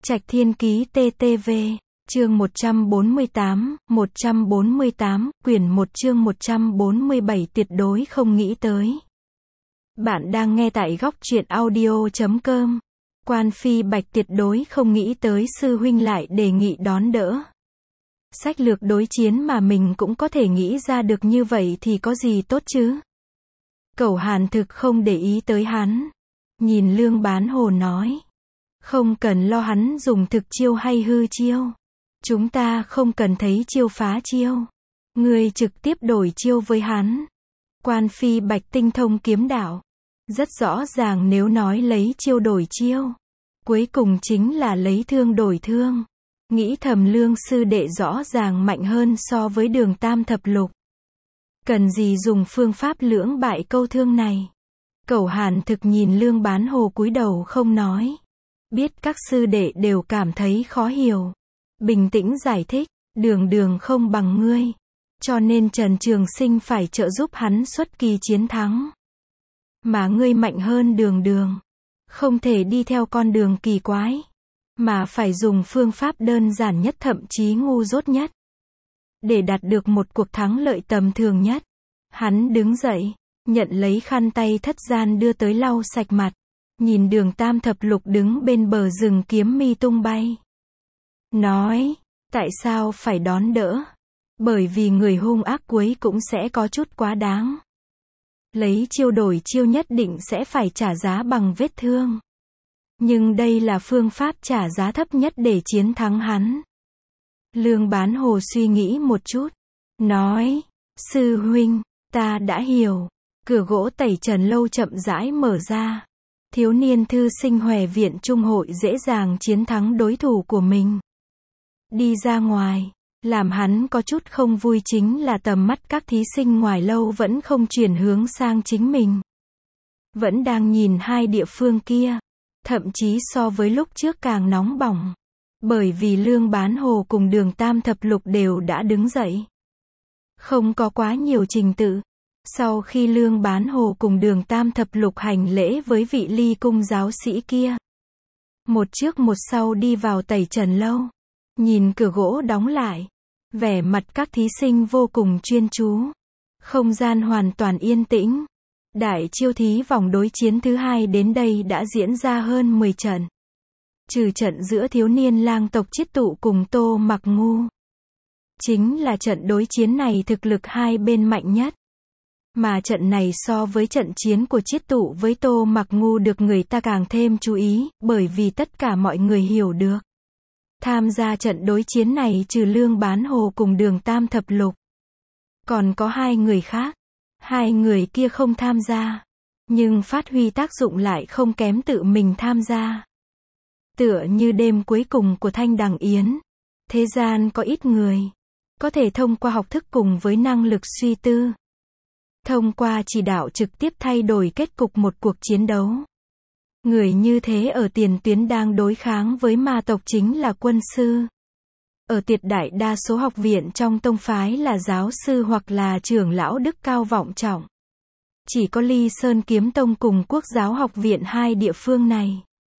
Trạch Thiên Ký TTV, chương 148, quyển 1 chương 147 tuyệt đối không nghĩ tới. Bạn đang nghe tại góc truyện audio.com. Quan Phi Bạch tuyệt đối không nghĩ tới sư huynh lại đề nghị đón đỡ. Sách lược đối chiến mà mình cũng có thể nghĩ ra được như vậy thì có gì tốt chứ? Cẩu Hàn thực không để ý tới hắn. Nhìn Lương Bán Hồ nói. Không cần lo hắn dùng thực chiêu hay hư chiêu. Chúng ta không cần thấy chiêu phá chiêu. Ngươi trực tiếp đổi chiêu với hắn. Quan Phi Bạch tinh thông kiếm đạo. Rất rõ ràng nếu nói lấy chiêu đổi chiêu. Cuối cùng chính là lấy thương đổi thương. Nghĩ thầm Lương sư đệ rõ ràng mạnh hơn so với Đường Tam thập lục. Cần gì dùng phương pháp lưỡng bại câu thương này. Cẩu Hàn thực nhìn Lương Bán Hồ cúi đầu không nói. Biết các sư đệ đều cảm thấy khó hiểu. Bình tĩnh giải thích, Đường không bằng ngươi. Cho nên Trần Trường Sinh phải trợ giúp hắn xuất kỳ chiến thắng. Mà ngươi mạnh hơn Đường. Không thể đi theo con đường kỳ quái. Mà phải dùng phương pháp đơn giản nhất thậm chí ngu dốt nhất. Để đạt được một cuộc thắng lợi tầm thường nhất. Hắn đứng dậy, nhận lấy khăn tay thất gian đưa tới lau sạch mặt. Nhìn Đường Tam thập lục đứng bên bờ rừng kiếm mi tung bay. Nói, tại sao phải đón đỡ? Bởi vì người hung ác cuối cũng sẽ có chút quá đáng. Lấy chiêu đổi chiêu nhất định sẽ phải trả giá bằng vết thương. Nhưng đây là phương pháp trả giá thấp nhất để chiến thắng hắn. Lương Bán Hồ suy nghĩ một chút. Nói, sư huynh, ta đã hiểu. Cửa gỗ Tẩy Trần lâu chậm rãi mở ra. Thiếu niên thư sinh Hòe Viện Trung hội dễ dàng chiến thắng đối thủ của mình. Đi ra ngoài, làm hắn có chút không vui chính là tầm mắt các thí sinh ngoài lâu vẫn không chuyển hướng sang chính mình. Vẫn đang nhìn hai địa phương kia, thậm chí so với lúc trước càng nóng bỏng. Bởi vì Lương Bán Hồ cùng Đường Tam thập lục đều đã đứng dậy. Không có quá nhiều trình tự. Sau khi Lương Bán Hồ cùng Đường Tam thập lục hành lễ với vị Ly cung giáo sĩ kia. Một trước một sau đi vào Tẩy Trần lâu. Nhìn cửa gỗ đóng lại. Vẻ mặt các thí sinh vô cùng chuyên chú. Không gian hoàn toàn yên tĩnh. Đại chiêu thí vòng đối chiến thứ hai đến đây đã diễn ra hơn 10 trận. Trừ trận giữa thiếu niên lang tộc Chiết Tụ cùng Tô Mặc Ngu. Chính là trận đối chiến này thực lực hai bên mạnh nhất. Mà trận này so với trận chiến của Chiết Tụ với Tô Mặc Ngu được người ta càng thêm chú ý, bởi vì tất cả mọi người hiểu được. Tham gia trận đối chiến này trừ Lương Bán Hồ cùng Đường Tam thập lục. Còn có hai người khác. Hai người kia không tham gia. Nhưng phát huy tác dụng lại không kém tự mình tham gia. Tựa như đêm cuối cùng của Thanh Đằng Yến. Thế gian có ít người. Có thể thông qua học thức cùng với năng lực suy tư. Thông qua chỉ đạo trực tiếp thay đổi kết cục một cuộc chiến đấu. Người như thế ở tiền tuyến đang đối kháng với ma tộc chính là quân sư. Ở tuyệt đại đa số học viện trong tông phái là giáo sư hoặc là trưởng lão đức cao vọng trọng. Chỉ có Ly Sơn Kiếm Tông cùng Quốc giáo học viện hai địa phương này.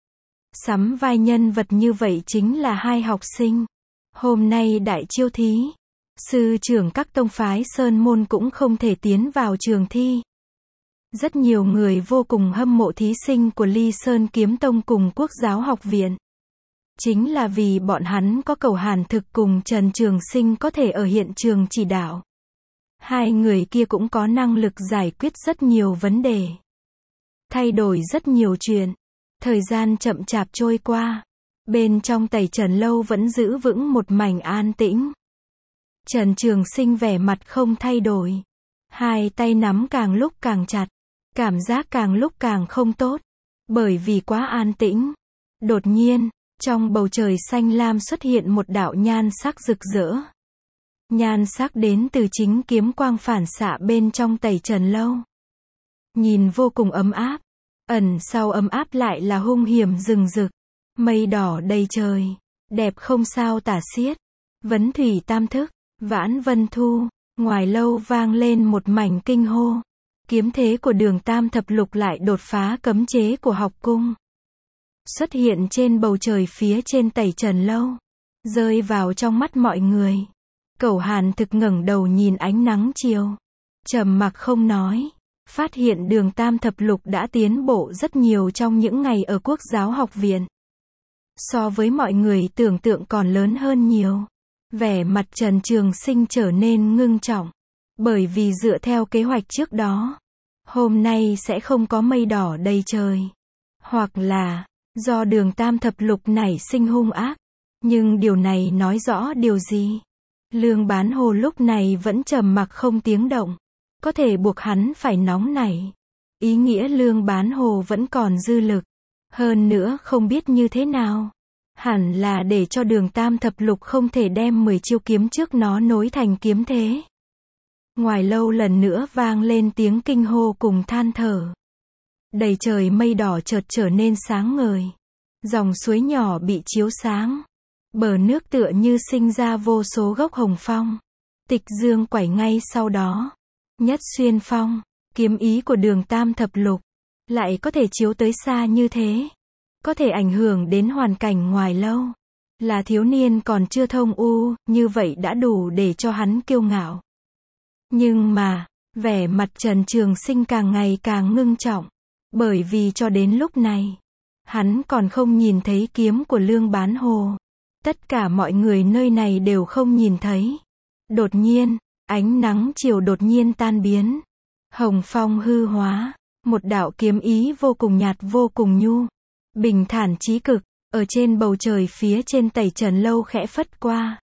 Sắm vai nhân vật như vậy chính là hai học sinh. Hôm nay đại chiêu thí. Sư trưởng các tông phái Sơn Môn cũng không thể tiến vào trường thi. Rất nhiều người vô cùng hâm mộ thí sinh của Ly Sơn Kiếm Tông cùng Quốc giáo học viện. Chính là vì bọn hắn có Cẩu Hàn thực cùng Trần Trường Sinh có thể ở hiện trường chỉ đạo. Hai người kia cũng có năng lực giải quyết rất nhiều vấn đề. Thay đổi rất nhiều chuyện. Thời gian chậm chạp trôi qua. Bên trong Tẩy Trần lâu vẫn giữ vững một mảnh an tĩnh. Trần Trường Sinh vẻ mặt không thay đổi. Hai tay nắm càng lúc càng chặt. Cảm giác càng lúc càng không tốt. Bởi vì quá an tĩnh. Đột nhiên, trong bầu trời xanh lam xuất hiện một đạo nhan sắc rực rỡ. Nhan sắc đến từ chính kiếm quang phản xạ bên trong Tẩy Trần lâu. Nhìn vô cùng ấm áp. Ẩn sau ấm áp lại là hung hiểm rừng rực. Mây đỏ đầy trời. Đẹp không sao tả xiết. Vấn thủy tam thức. Vãn vân thu. Ngoài lâu vang lên một mảnh kinh hô. Kiếm thế của Đường Tam thập lục lại đột phá cấm chế của học cung. xuất hiện trên bầu trời phía trên Tẩy Trần Lâu, rơi vào trong mắt mọi người. Cẩu Hàn Thực ngẩng đầu nhìn ánh nắng chiều, trầm mặc không nói, phát hiện Đường Tam Thập Lục đã tiến bộ rất nhiều trong những ngày ở Quốc giáo học viện. So với mọi người tưởng tượng còn lớn hơn nhiều. Vẻ mặt Trần Trường Sinh trở nên ngưng trọng, bởi vì dựa theo kế hoạch trước đó, hôm nay sẽ không có mây đỏ đầy trời. Hoặc là, do Đường Tam Thập Lục nảy sinh hung ác. Nhưng điều này nói rõ điều gì? Lương Bán Hồ lúc này vẫn trầm mặc không tiếng động. Có thể buộc hắn phải nóng nảy. Ý nghĩa Lương Bán Hồ vẫn còn dư lực. Hơn nữa không biết như thế nào. Hẳn là để cho Đường Tam Thập Lục không thể đem 10 chiêu kiếm trước nó nối thành kiếm thế. Ngoài lâu lần nữa vang lên tiếng kinh hô cùng than thở. Đầy trời mây đỏ chợt trở nên sáng ngời. Dòng suối nhỏ bị chiếu sáng. Bờ nước tựa như sinh ra vô số gốc hồng phong. Tịch dương quẩy ngay sau đó. Nhất xuyên phong, kiếm ý của Đường Tam Thập Lục, lại có thể chiếu tới xa như thế. Có thể ảnh hưởng đến hoàn cảnh ngoài lâu. Là thiếu niên còn chưa thông u, như vậy đã đủ để cho hắn kiêu ngạo. Nhưng mà, vẻ mặt Trần Trường Sinh càng ngày càng ngưng trọng. Bởi vì cho đến lúc này, hắn còn không nhìn thấy kiếm của Lương Bán Hồ. Tất cả mọi người nơi này đều không nhìn thấy. Đột nhiên, ánh nắng chiều đột nhiên tan biến. Hồng phong hư hóa, một đạo kiếm ý vô cùng nhạt vô cùng nhu. Bình thản chí cực, ở trên bầu trời phía trên Tẩy Trần Lâu khẽ phất qua.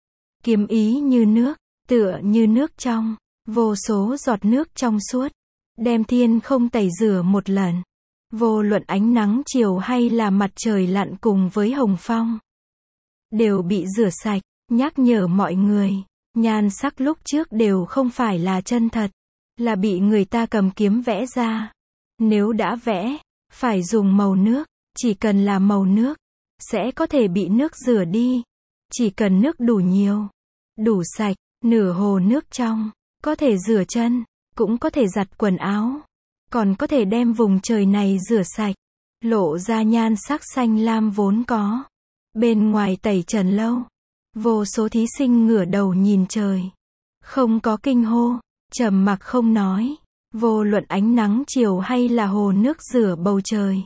Kiếm ý như nước, tựa như nước trong, vô số giọt nước trong suốt, đem thiên không tẩy rửa một lần. Vô luận ánh nắng chiều hay là mặt trời lặn cùng với hồng phong, đều bị rửa sạch, nhắc nhở mọi người, nhan sắc lúc trước đều không phải là chân thật, là bị người ta cầm kiếm vẽ ra. Nếu đã vẽ, phải dùng màu nước, chỉ cần là màu nước, sẽ có thể bị nước rửa đi. Chỉ cần nước đủ nhiều, đủ sạch, nửa hồ nước trong, có thể rửa chân, cũng có thể giặt quần áo, còn có thể đem vùng trời này rửa sạch, lộ ra nhan sắc xanh lam vốn có. Bên ngoài Tẩy Trần Lâu, vô số thí sinh ngửa đầu nhìn trời, không có kinh hô, trầm mặc không nói. Vô luận ánh nắng chiều hay là hồ nước rửa bầu trời,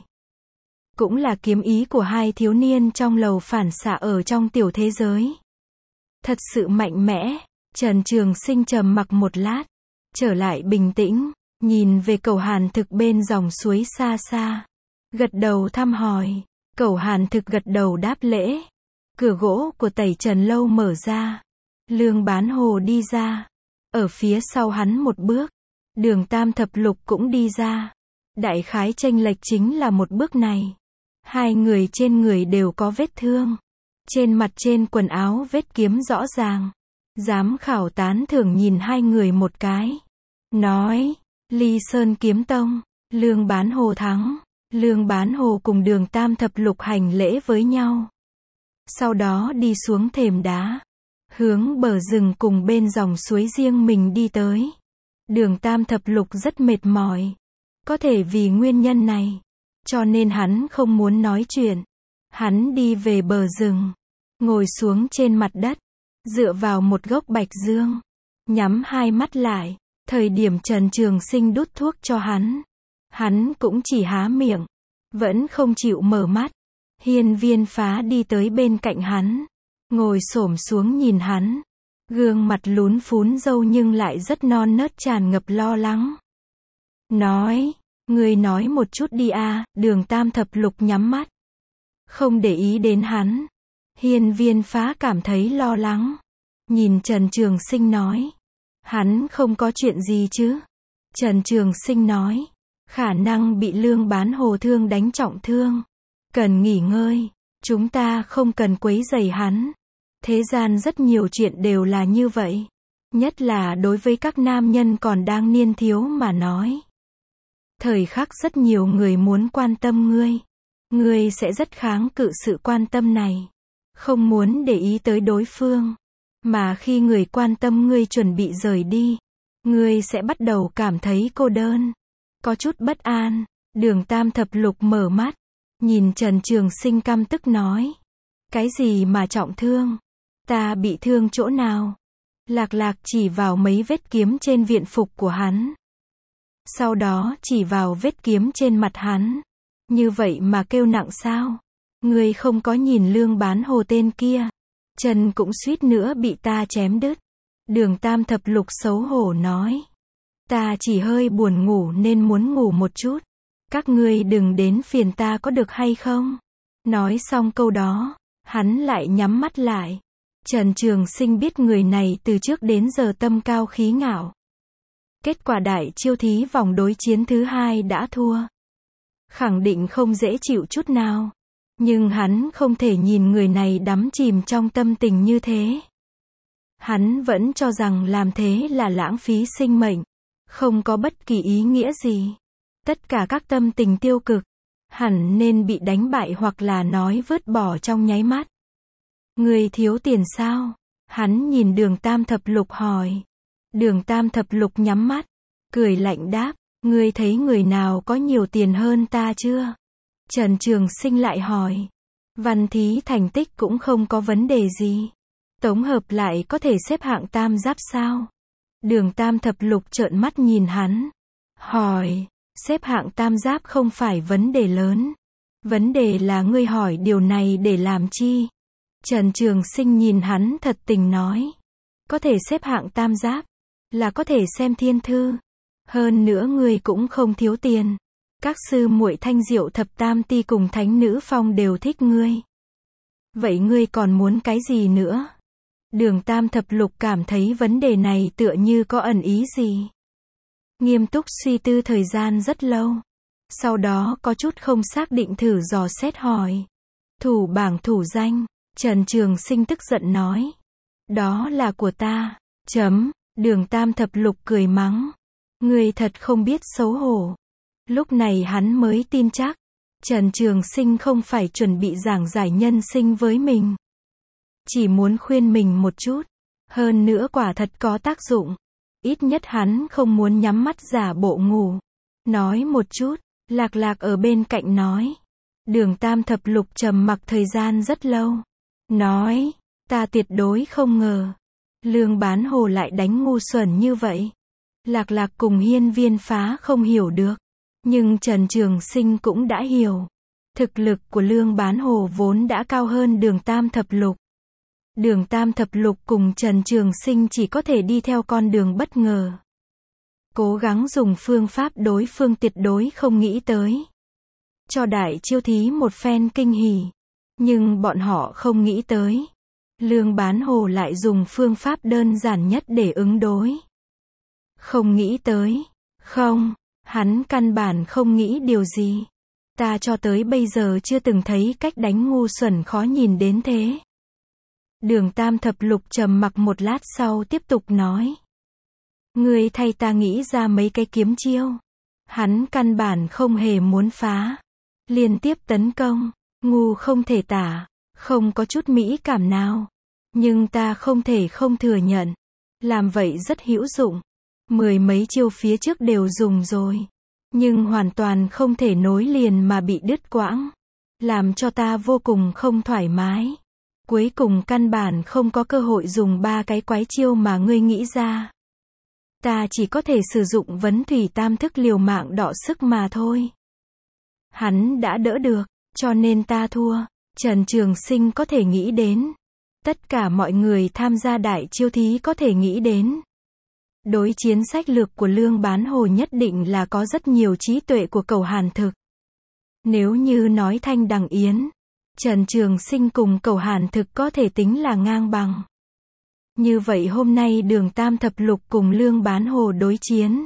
cũng là kiếm ý của hai thiếu niên trong lầu phản xạ ở trong tiểu thế giới. Thật sự mạnh mẽ. Trần Trường Sinh trầm mặc một lát, trở lại bình tĩnh, nhìn về Cẩu Hàn Thực bên dòng suối xa xa, gật đầu thăm hỏi. Cẩu Hàn Thực gật đầu đáp lễ. Cửa gỗ của Tẩy Trần Lâu mở ra, Lương Bán Hồ đi ra, ở phía sau hắn một bước, Đường Tam Thập Lục cũng đi ra. Đại khái chênh lệch chính là một bước này. Hai người trên người đều có vết thương, trên mặt trên quần áo vết kiếm rõ ràng. Giám khảo tán thưởng nhìn hai người một cái, nói, Ly Sơn Kiếm Tông, Lương Bán Hồ thắng. Lương Bán Hồ cùng Đường Tam Thập Lục hành lễ với nhau. Sau đó đi xuống thềm đá, hướng bờ rừng cùng bên dòng suối riêng mình đi tới. Đường Tam Thập Lục rất mệt mỏi. Có thể vì nguyên nhân này, cho nên hắn không muốn nói chuyện. Hắn đi về bờ rừng, ngồi xuống trên mặt đất, dựa vào một gốc bạch dương, nhắm hai mắt lại. Thời điểm Trần Trường Sinh đút thuốc cho hắn cũng chỉ há miệng, vẫn không chịu mở mắt. Hiên Viên Phá đi tới bên cạnh hắn, ngồi xổm xuống nhìn hắn, gương mặt lún phún râu nhưng lại rất non nớt tràn ngập lo lắng. Nói, ngươi nói một chút đi a. Đường Tam Thập Lục nhắm mắt, không để ý đến hắn. Hiên Viên Phá cảm thấy lo lắng, nhìn Trần Trường Sinh nói, hắn không có chuyện gì chứ? Trần Trường Sinh nói, khả năng bị Lương Bán Hồ thương đánh trọng thương, cần nghỉ ngơi, chúng ta không cần quấy rầy hắn. Thế gian rất nhiều chuyện đều là như vậy, nhất là đối với các nam nhân còn đang niên thiếu mà nói. Thời khắc rất nhiều người muốn quan tâm ngươi sẽ rất kháng cự sự quan tâm này, không muốn để ý tới đối phương. Mà khi người quan tâm ngươi chuẩn bị rời đi, ngươi sẽ bắt đầu cảm thấy cô đơn, có chút bất an. Đường Tam Thập Lục mở mắt, Nhìn Trần Trường Sinh căm tức nói. Cái gì mà trọng thương? Ta bị thương chỗ nào? Lạc Lạc chỉ vào mấy vết kiếm trên viện phục của hắn. Sau đó chỉ vào vết kiếm trên mặt hắn. Như vậy mà kêu nặng sao? Ngươi không có nhìn Lương Bán Hồ tên kia. Chân cũng suýt nữa bị ta chém đứt. Đường Tam Thập Lục xấu hổ nói. Ta chỉ hơi buồn ngủ nên muốn ngủ một chút. Các ngươi đừng đến phiền ta có được hay không? Nói xong câu đó, hắn lại nhắm mắt lại. Trần Trường Sinh biết người này từ trước đến giờ tâm cao khí ngạo. Kết quả đại chiêu thí vòng đối chiến thứ 2 đã thua. Khẳng định không dễ chịu chút nào. Nhưng hắn không thể nhìn người này đắm chìm trong tâm tình như thế. Hắn vẫn cho rằng làm thế là lãng phí sinh mệnh. Không có bất kỳ ý nghĩa gì. Tất cả các tâm tình tiêu cực, hẳn nên bị đánh bại hoặc là nói vứt bỏ trong nháy mắt. Ngươi thiếu tiền sao? Hắn nhìn Đường Tam Thập Lục hỏi. Đường Tam Thập Lục nhắm mắt, cười lạnh đáp, ngươi thấy người nào có nhiều tiền hơn ta chưa? Trần Trường Sinh lại hỏi. Văn thí thành tích cũng không có vấn đề gì. Tổng hợp lại có thể xếp hạng tam giáp sao? Đường Tam Thập Lục trợn mắt nhìn hắn. Hỏi, xếp hạng tam giáp không phải vấn đề lớn. Vấn đề là ngươi hỏi điều này để làm chi? Trần Trường Sinh nhìn hắn thật tình nói. Có thể xếp hạng tam giáp, là có thể xem thiên thư. Hơn nữa ngươi cũng không thiếu tiền. Các sư muội Thanh Diệu Thập Tam Ti cùng Thánh Nữ Phong đều thích ngươi. Vậy ngươi còn muốn cái gì nữa? Đường Tam Thập Lục cảm thấy vấn đề này tựa như có ẩn ý gì. Nghiêm túc suy tư thời gian rất lâu. Sau đó có chút không xác định thử dò xét hỏi. Thủ bảng thủ danh. Trần Trường Sinh tức giận nói. Đó là của ta. Đường Tam Thập Lục cười mắng. Ngươi thật không biết xấu hổ. Lúc này hắn mới tin chắc. Trần Trường Sinh không phải chuẩn bị giảng giải nhân sinh với mình. Chỉ muốn khuyên mình một chút. Hơn nữa quả thật có tác dụng. Ít nhất hắn không muốn nhắm mắt giả bộ ngủ. Nói một chút, Lạc Lạc ở bên cạnh nói. Đường Tam Thập Lục trầm mặc thời gian rất lâu. Nói, ta tuyệt đối không ngờ. Lương Bán Hồ lại đánh ngu xuẩn như vậy. Lạc Lạc cùng Hiên Viên Phá không hiểu được. Nhưng Trần Trường Sinh cũng đã hiểu. Thực lực của Lương Bán Hồ vốn đã cao hơn Đường Tam Thập Lục. Đường Tam Thập Lục cùng Trần Trường Sinh chỉ có thể đi theo con đường bất ngờ. Cố gắng dùng phương pháp đối phương tuyệt đối không nghĩ tới. Cho đại chiêu thí một phen kinh hỉ. Nhưng bọn họ không nghĩ tới. Lương Bán Hồ lại dùng phương pháp đơn giản nhất để ứng đối. Không nghĩ tới. Không, hắn căn bản không nghĩ điều gì. Ta cho tới bây giờ chưa từng thấy cách đánh ngu xuẩn khó nhìn đến thế. Đường Tam Thập Lục trầm mặc một lát sau tiếp tục nói. Ngươi thay ta nghĩ ra mấy cái kiếm chiêu. Hắn căn bản không hề muốn phá. Liên tiếp tấn công. Ngu không thể tả. Không có chút mỹ cảm nào. Nhưng ta không thể không thừa nhận. Làm vậy rất hữu dụng. 10 mấy chiêu phía trước đều dùng rồi. Nhưng hoàn toàn không thể nối liền mà bị đứt quãng. Làm cho ta vô cùng không thoải mái. Cuối cùng căn bản không có cơ hội dùng 3 cái quái chiêu mà ngươi nghĩ ra. Ta chỉ có thể sử dụng vấn thủy tam thức liều mạng đọ sức mà thôi. Hắn đã đỡ được, cho nên ta thua. Trần Trường Sinh có thể nghĩ đến. Tất cả mọi người tham gia đại chiêu thí có thể nghĩ đến. Đối chiến sách lược của Lương Bán Hồ nhất định là có rất nhiều trí tuệ của Cẩu Hàn Thực. Nếu như nói Thanh Đằng Yến, Trần Trường Sinh cùng Cẩu Hàn Thực có thể tính là ngang bằng. Như vậy hôm nay Đường Tam Thập Lục cùng Lương Bán Hồ đối chiến.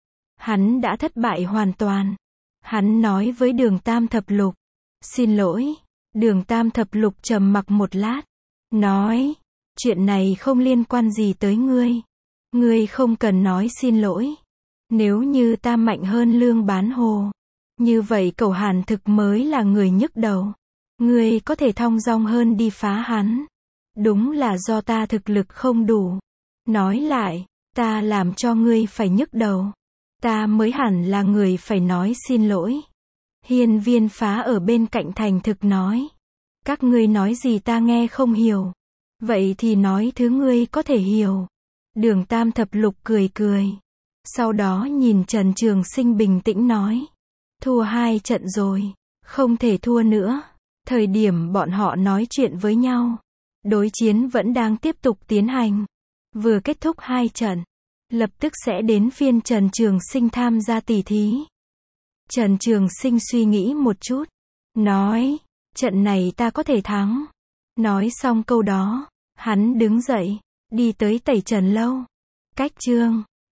Hắn đã thất bại hoàn toàn. Hắn nói với Đường Tam Thập Lục. Xin lỗi. Đường Tam Thập Lục trầm mặc một lát. Nói. Chuyện này không liên quan gì tới ngươi. Ngươi không cần nói xin lỗi. Nếu như ta mạnh hơn Lương Bán Hồ. Như vậy Cẩu Hàn Thực mới là người nhức đầu. Ngươi có thể thong dong hơn đi phá hắn. Đúng là do ta thực lực không đủ. Nói lại, ta làm cho ngươi phải nhức đầu. Ta mới hẳn là người phải nói xin lỗi. Hiên Viên Phá ở bên cạnh thành thực nói. Các ngươi nói gì ta nghe không hiểu. Vậy thì nói thứ ngươi có thể hiểu. Đường Tam Thập Lục cười cười. Sau đó nhìn Trần Trường Sinh bình tĩnh nói. Thua 2 trận rồi. Không thể thua nữa. Thời điểm bọn họ nói chuyện với nhau, đối chiến vẫn đang tiếp tục tiến hành. Vừa kết thúc 2 trận, lập tức sẽ đến phiên Trần Trường Sinh tham gia tỉ thí. Trần Trường Sinh suy nghĩ một chút, nói, trận này ta có thể thắng. Nói xong câu đó, hắn đứng dậy, đi tới tẩy trần lâu. Cách chương